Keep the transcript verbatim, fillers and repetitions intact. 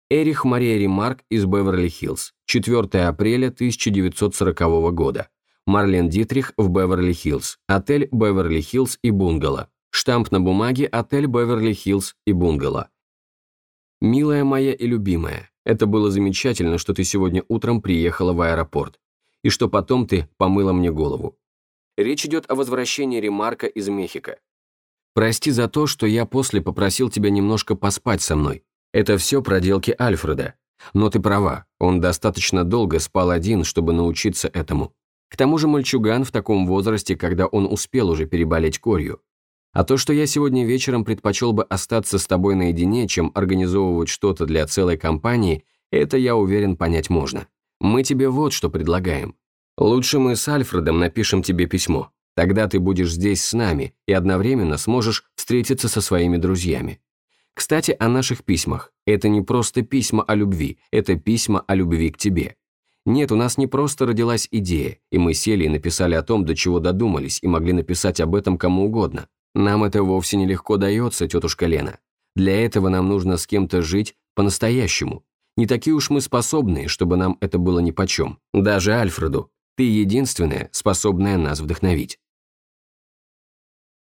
Эрих Мария Ремарк из Беверли-Хиллз, четвёртого апреля тысяча девятьсот сорокового года. Марлен Дитрих в Беверли-Хиллз, отель Беверли-Хиллз и бунгало. Штамп на бумаге отель Беверли-Хиллз и бунгало. «Милая моя и любимая, это было замечательно, что ты сегодня утром приехала в аэропорт, и что потом ты помыла мне голову. Речь идет о возвращении Ремарка из Мехико. Прости за то, что я после попросил тебя немножко поспать со мной. Это все проделки Альфреда. Но ты права, он достаточно долго спал один, чтобы научиться этому. К тому же мальчуган в таком возрасте, когда он успел уже переболеть корью. А то, что я сегодня вечером предпочел бы остаться с тобой наедине, чем организовывать что-то для целой компании, это, я уверен, понять можно. Мы тебе вот что предлагаем. Лучше мы с Альфредом напишем тебе письмо. Тогда ты будешь здесь с нами и одновременно сможешь встретиться со своими друзьями. Кстати, о наших письмах. Это не просто письма о любви, это письма о любви к тебе. Нет, у нас не просто родилась идея, и мы сели и написали о том, до чего додумались, и могли написать об этом кому угодно. Нам это вовсе нелегко дается, тетушка Лена. Для этого нам нужно с кем-то жить по-настоящему. Не такие уж мы способные, чтобы нам это было нипочем. Даже Альфреду. Ты единственная, способная нас вдохновить.